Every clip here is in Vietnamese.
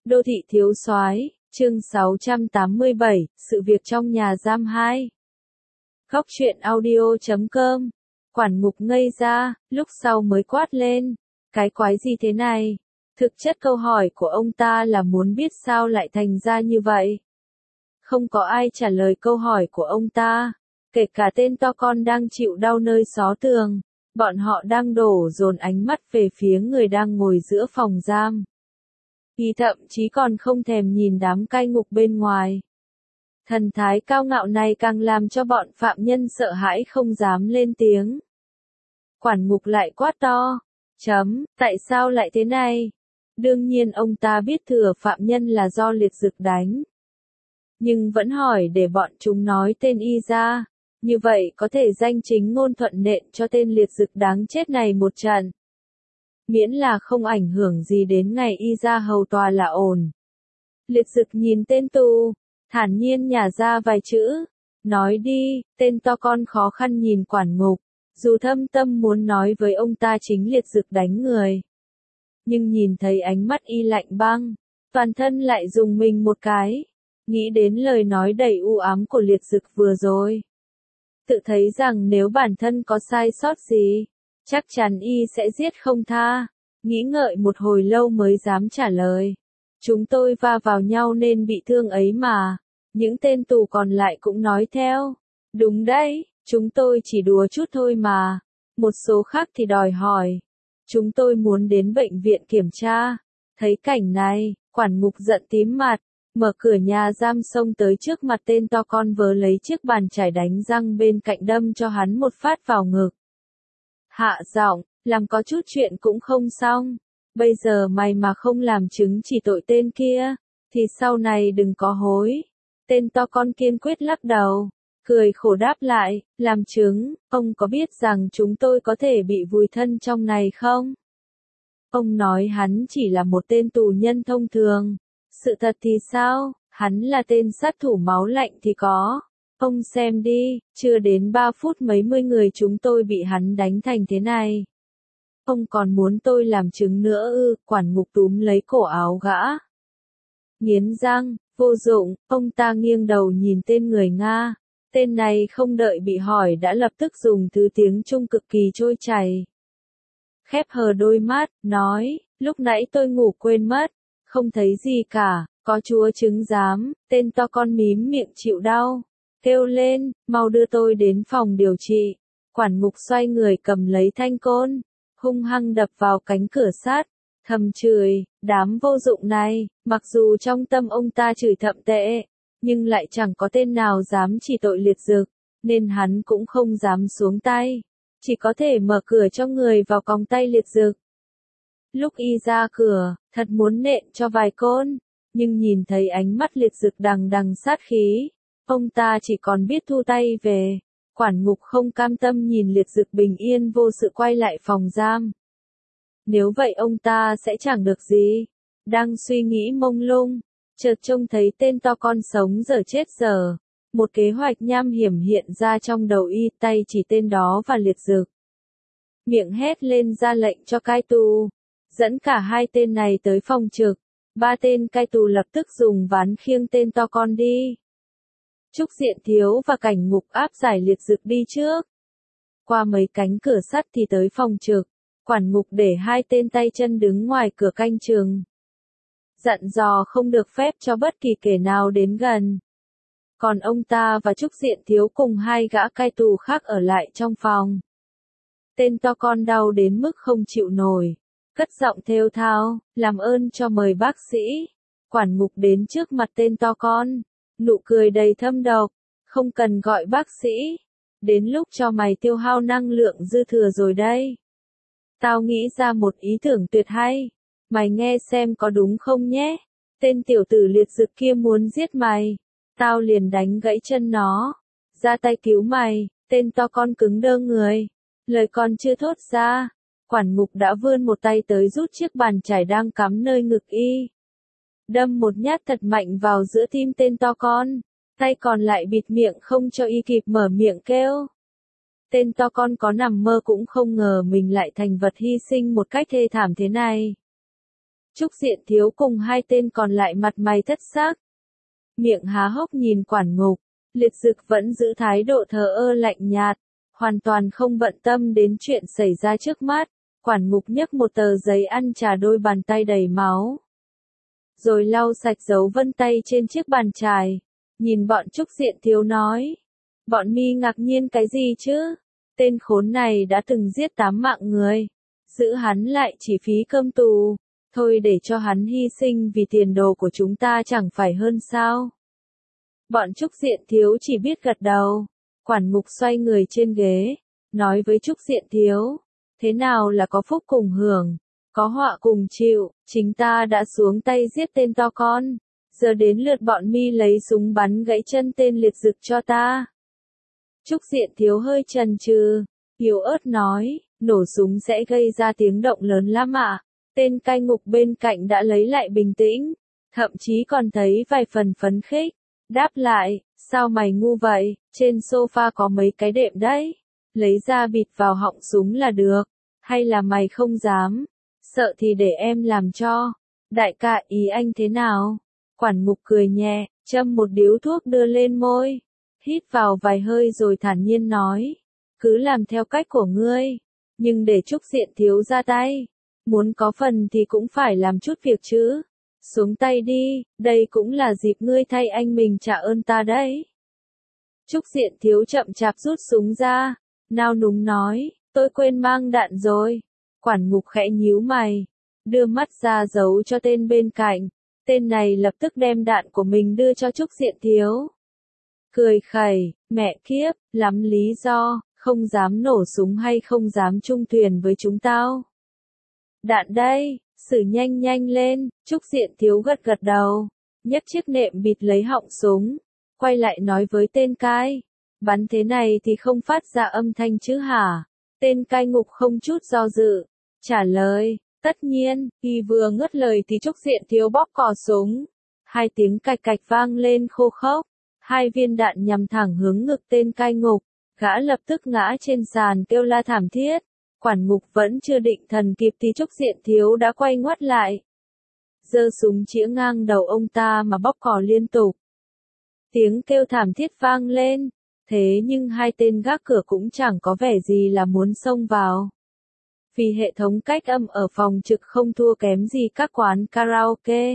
Đô thị thiếu soái, chương 687, sự việc trong nhà giam 2. Góc truyện audio.com. Quản ngục ngây ra, lúc sau mới quát lên. Cái quái gì thế này? Thực chất câu hỏi của ông ta là muốn biết sao lại thành ra như vậy. Không có ai trả lời câu hỏi của ông ta. Kể cả tên to con đang chịu đau nơi xó tường. Bọn họ đang đổ dồn ánh mắt về phía người đang ngồi giữa phòng giam. Y thậm chí còn không thèm nhìn đám cai ngục bên ngoài. Thần thái cao ngạo này càng làm cho bọn phạm nhân sợ hãi không dám lên tiếng. Quản ngục lại quát to. Tại sao lại thế này? Đương nhiên ông ta biết thừa phạm nhân là do liệt dực đánh. Nhưng vẫn hỏi để bọn chúng nói tên y ra. Như vậy có thể danh chính ngôn thuận nện cho tên liệt dực đáng chết này một trận. Miễn là không ảnh hưởng gì đến ngày y ra hầu tòa là ổn. Liệt dực nhìn tên tù, thản nhiên nhả ra vài chữ. Nói đi, tên to con khó khăn nhìn quản ngục. Dù thâm tâm muốn nói với ông ta chính liệt dực đánh người. Nhưng nhìn thấy ánh mắt y lạnh băng, toàn thân lại rùng mình một cái. Nghĩ đến lời nói đầy u ám của liệt dực vừa rồi. Tự thấy rằng nếu bản thân có sai sót gì, chắc chắn y sẽ giết không tha. Nghĩ ngợi một hồi lâu mới dám trả lời. Chúng tôi va vào nhau nên bị thương ấy mà. Những tên tù còn lại cũng nói theo. Đúng đấy, chúng tôi chỉ đùa chút thôi mà. Một số khác thì đòi hỏi. Chúng tôi muốn đến bệnh viện kiểm tra. Thấy cảnh này, quản ngục giận tím mặt. Mở cửa nhà giam xông tới trước mặt tên to con vớ lấy chiếc bàn chải đánh răng bên cạnh đâm cho hắn một phát vào ngực. Hạ giọng, làm có chút chuyện cũng không xong. Bây giờ mày mà không làm chứng chỉ tội tên kia, thì sau này đừng có hối. Tên to con kiên quyết lắc đầu, cười khổ đáp lại, làm chứng, ông có biết rằng chúng tôi có thể bị vùi thân trong này không? Ông nói hắn chỉ là một tên tù nhân thông thường. Sự thật thì sao, hắn là tên sát thủ máu lạnh thì có. Ông xem đi, chưa đến 3 phút mấy mươi người chúng tôi bị hắn đánh thành thế này. Ông còn muốn tôi làm chứng nữa ư? Quản ngục túm lấy cổ áo gã. Nghiến răng, vô dụng, ông ta nghiêng đầu nhìn tên người Nga. Tên này không đợi bị hỏi đã lập tức dùng thứ tiếng Trung cực kỳ trôi chảy. Khép hờ đôi mắt, nói, lúc nãy tôi ngủ quên mất, không thấy gì cả, có chúa chứng giám. Tên to con mím miệng chịu đau, kêu lên, mau đưa tôi đến phòng điều trị. Quản ngục xoay người cầm lấy thanh côn, hung hăng đập vào cánh cửa sắt, thầm chửi, đám vô dụng này. Mặc dù trong tâm ông ta chửi thậm tệ, nhưng lại chẳng có tên nào dám chỉ tội liệt dực, nên hắn cũng không dám xuống tay, chỉ có thể mở cửa cho người vào còng tay liệt dực. Lúc y ra cửa, thật muốn nện cho vài côn, nhưng nhìn thấy ánh mắt liệt dực đằng đằng sát khí, ông ta chỉ còn biết thu tay về. Quản ngục không cam tâm nhìn liệt dực bình yên vô sự quay lại phòng giam. Nếu vậy ông ta sẽ chẳng được gì. Đang suy nghĩ mông lung, chợt trông thấy tên to con sống dở chết dở. Một kế hoạch nham hiểm hiện ra trong đầu y, tay chỉ tên đó và liệt dực. Miệng hét lên ra lệnh cho cai tù. Dẫn cả hai tên này tới phòng trực. 3 tên cai tù lập tức dùng ván khiêng tên to con đi. Trúc Diện Thiếu và cảnh ngục áp giải liệt dực đi trước. Qua mấy cánh cửa sắt thì tới phòng trực. Quản ngục để 2 tên tay chân đứng ngoài cửa canh chừng. Dặn dò không được phép cho bất kỳ kẻ nào đến gần. Còn ông ta và Trúc Diện Thiếu cùng 2 gã cai tù khác ở lại trong phòng. Tên to con đau đến mức không chịu nổi. Cất giọng thều thào, làm ơn cho mời bác sĩ. Quản ngục đến trước mặt tên to con. Nụ cười đầy thâm độc, không cần gọi bác sĩ. Đến lúc cho mày tiêu hao năng lượng dư thừa rồi đây. Tao nghĩ ra một ý tưởng tuyệt hay. Mày nghe xem có đúng không nhé. Tên tiểu tử liệt dực kia muốn giết mày. Tao liền đánh gãy chân nó. Ra tay cứu mày. Tên to con cứng đơ người. Lời còn chưa thốt ra. Quản ngục đã vươn một tay tới rút chiếc bàn chải đang cắm nơi ngực y. Đâm một nhát thật mạnh vào giữa tim tên to con. Tay còn lại bịt miệng không cho y kịp mở miệng kêu. Tên to con có nằm mơ cũng không ngờ mình lại thành vật hy sinh một cách thê thảm thế này. Trúc Diện Thiếu cùng hai tên còn lại mặt mày thất sắc. Miệng há hốc nhìn Quản Ngục, Liệt Dực vẫn giữ thái độ thờ ơ lạnh nhạt, hoàn toàn không bận tâm đến chuyện xảy ra trước mắt. Quản Ngục nhấc một tờ giấy ăn trà đôi bàn tay đầy máu. Rồi lau sạch dấu vân tay trên chiếc bàn chải. Nhìn bọn Trúc Diện Thiếu nói. Bọn mi ngạc nhiên cái gì chứ? Tên khốn này đã từng giết 8 mạng người. Giữ hắn lại chỉ phí cơm tù. Thôi để cho hắn hy sinh vì tiền đồ của chúng ta chẳng phải hơn sao? Bọn Trúc Diện Thiếu chỉ biết gật đầu. Quản Ngục xoay người trên ghế, nói với Trúc Diện Thiếu. Thế nào là có phúc cùng hưởng, có họa cùng chịu, chính ta đã xuống tay giết tên to con. Giờ đến lượt bọn mi lấy súng bắn gãy chân tên Liệt Dực cho ta. Trúc Diện Thiếu hơi chần chừ, yếu ớt nói, nổ súng sẽ gây ra tiếng động lớn lắm ạ. Tên cai ngục bên cạnh đã lấy lại bình tĩnh, thậm chí còn thấy vài phần phấn khích. Đáp lại, sao mày ngu vậy, trên sofa có mấy cái đệm đấy. Lấy ra bịt vào họng súng là được. Hay là mày không dám? Sợ thì để em làm cho. Đại ca ý anh thế nào? Quản Ngục cười nhẹ, châm một điếu thuốc đưa lên môi. Hít vào vài hơi rồi thản nhiên nói. Cứ làm theo cách của ngươi. Nhưng để Trúc Diện Thiếu ra tay. Muốn có phần thì cũng phải làm chút việc chứ. Xuống tay đi, đây cũng là dịp ngươi thay anh mình trả ơn ta đấy. Trúc Diện Thiếu chậm chạp rút súng ra. Nao núng nói, tôi quên mang đạn rồi. Quản Ngục khẽ nhíu mày, đưa mắt ra giấu cho tên bên cạnh. Tên này lập tức đem đạn của mình đưa cho Trúc Diện Thiếu. Cười khẩy, mẹ kiếp, lắm lý do, không dám nổ súng hay không dám chung thuyền với chúng tao. Đạn đây, xử nhanh nhanh lên, Trúc Diện Thiếu gật gật đầu, nhấc chiếc nệm bịt lấy họng súng, quay lại nói với tên cai. Bắn thế này thì không phát ra âm thanh chứ hả? Tên cai ngục không chút do dự, trả lời, tất nhiên. Khi vừa ngớt lời thì Trúc Diện Thiếu bóp cò súng. Hai tiếng cạch cạch vang lên khô khốc. Hai viên đạn nhằm thẳng hướng ngực tên cai ngục. Gã lập tức ngã trên sàn kêu la thảm thiết. Quản Ngục vẫn chưa định thần kịp thì Trúc Diện Thiếu đã quay ngoắt lại. Giơ súng chĩa ngang đầu ông ta mà bóp cò liên tục. Tiếng kêu thảm thiết vang lên. Thế nhưng hai tên gác cửa cũng chẳng có vẻ gì là muốn xông vào. Vì hệ thống cách âm ở phòng trực không thua kém gì các quán karaoke.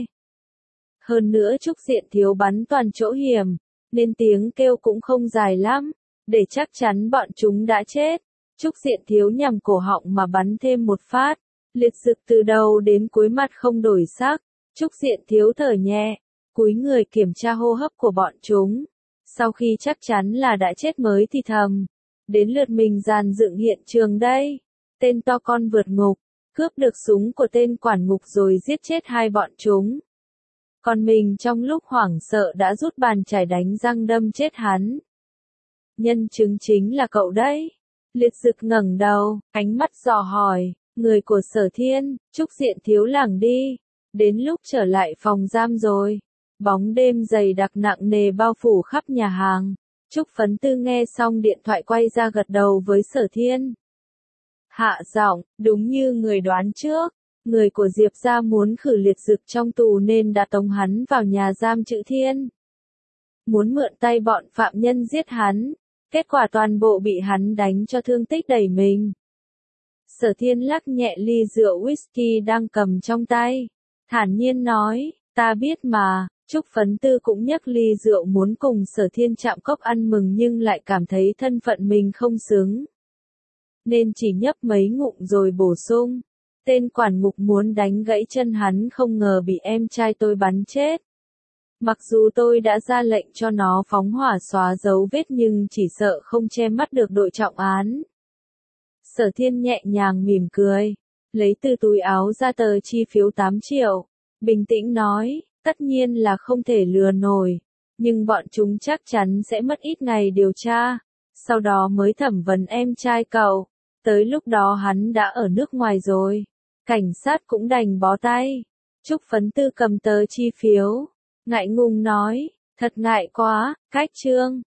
Hơn nữa Trúc Diện Thiếu bắn toàn chỗ hiểm, nên tiếng kêu cũng không dài lắm. Để chắc chắn bọn chúng đã chết, Trúc Diện Thiếu nhằm cổ họng mà bắn thêm một phát. Liệt Dực từ đầu đến cuối mặt không đổi sắc. Trúc Diện Thiếu thở nhẹ, cúi người kiểm tra hô hấp của bọn chúng. Sau khi chắc chắn là đã chết mới thì thầm. Đến lượt mình dàn dựng hiện trường đây. Tên to con vượt ngục, cướp được súng của tên quản ngục rồi giết chết hai bọn chúng. Còn mình trong lúc hoảng sợ đã rút bàn chải đánh răng đâm chết hắn. Nhân chứng chính là cậu đấy. Liệt Dực ngẩng đầu, ánh mắt dò hỏi, người của Sở Thiên. Trúc Diện Thiếu lảng đi. Đến lúc trở lại phòng giam rồi. Bóng đêm dày đặc nặng nề bao phủ khắp nhà hàng. Trúc Phấn Tư nghe xong điện thoại quay ra gật đầu với Sở Thiên. Hạ giọng, đúng như người đoán trước. Người của Diệp gia muốn khử Liệt Dực trong tù nên đã tống hắn vào nhà giam Chữ Thiên. Muốn mượn tay bọn phạm nhân giết hắn. Kết quả toàn bộ bị hắn đánh cho thương tích đầy mình. Sở Thiên lắc nhẹ ly rượu whisky đang cầm trong tay. Thản nhiên nói, ta biết mà. Trúc Phấn Tư cũng nhấc ly rượu muốn cùng Sở Thiên chạm cốc ăn mừng nhưng lại cảm thấy thân phận mình không xứng. Nên chỉ nhấp mấy ngụm rồi bổ sung. Tên quản ngục muốn đánh gãy chân hắn không ngờ bị em trai tôi bắn chết. Mặc dù tôi đã ra lệnh cho nó phóng hỏa xóa dấu vết nhưng chỉ sợ không che mắt được đội trọng án. Sở Thiên nhẹ nhàng mỉm cười, lấy từ túi áo ra tờ chi phiếu 8 triệu. Bình tĩnh nói, tất nhiên là không thể lừa nổi, nhưng bọn chúng chắc chắn sẽ mất ít ngày điều tra, sau đó mới thẩm vấn em trai cậu. Tới lúc đó hắn đã ở nước ngoài rồi. Cảnh sát cũng đành bó tay. Trúc Phấn Tư cầm tờ chi phiếu, ngại ngùng nói, thật ngại quá, cách trương.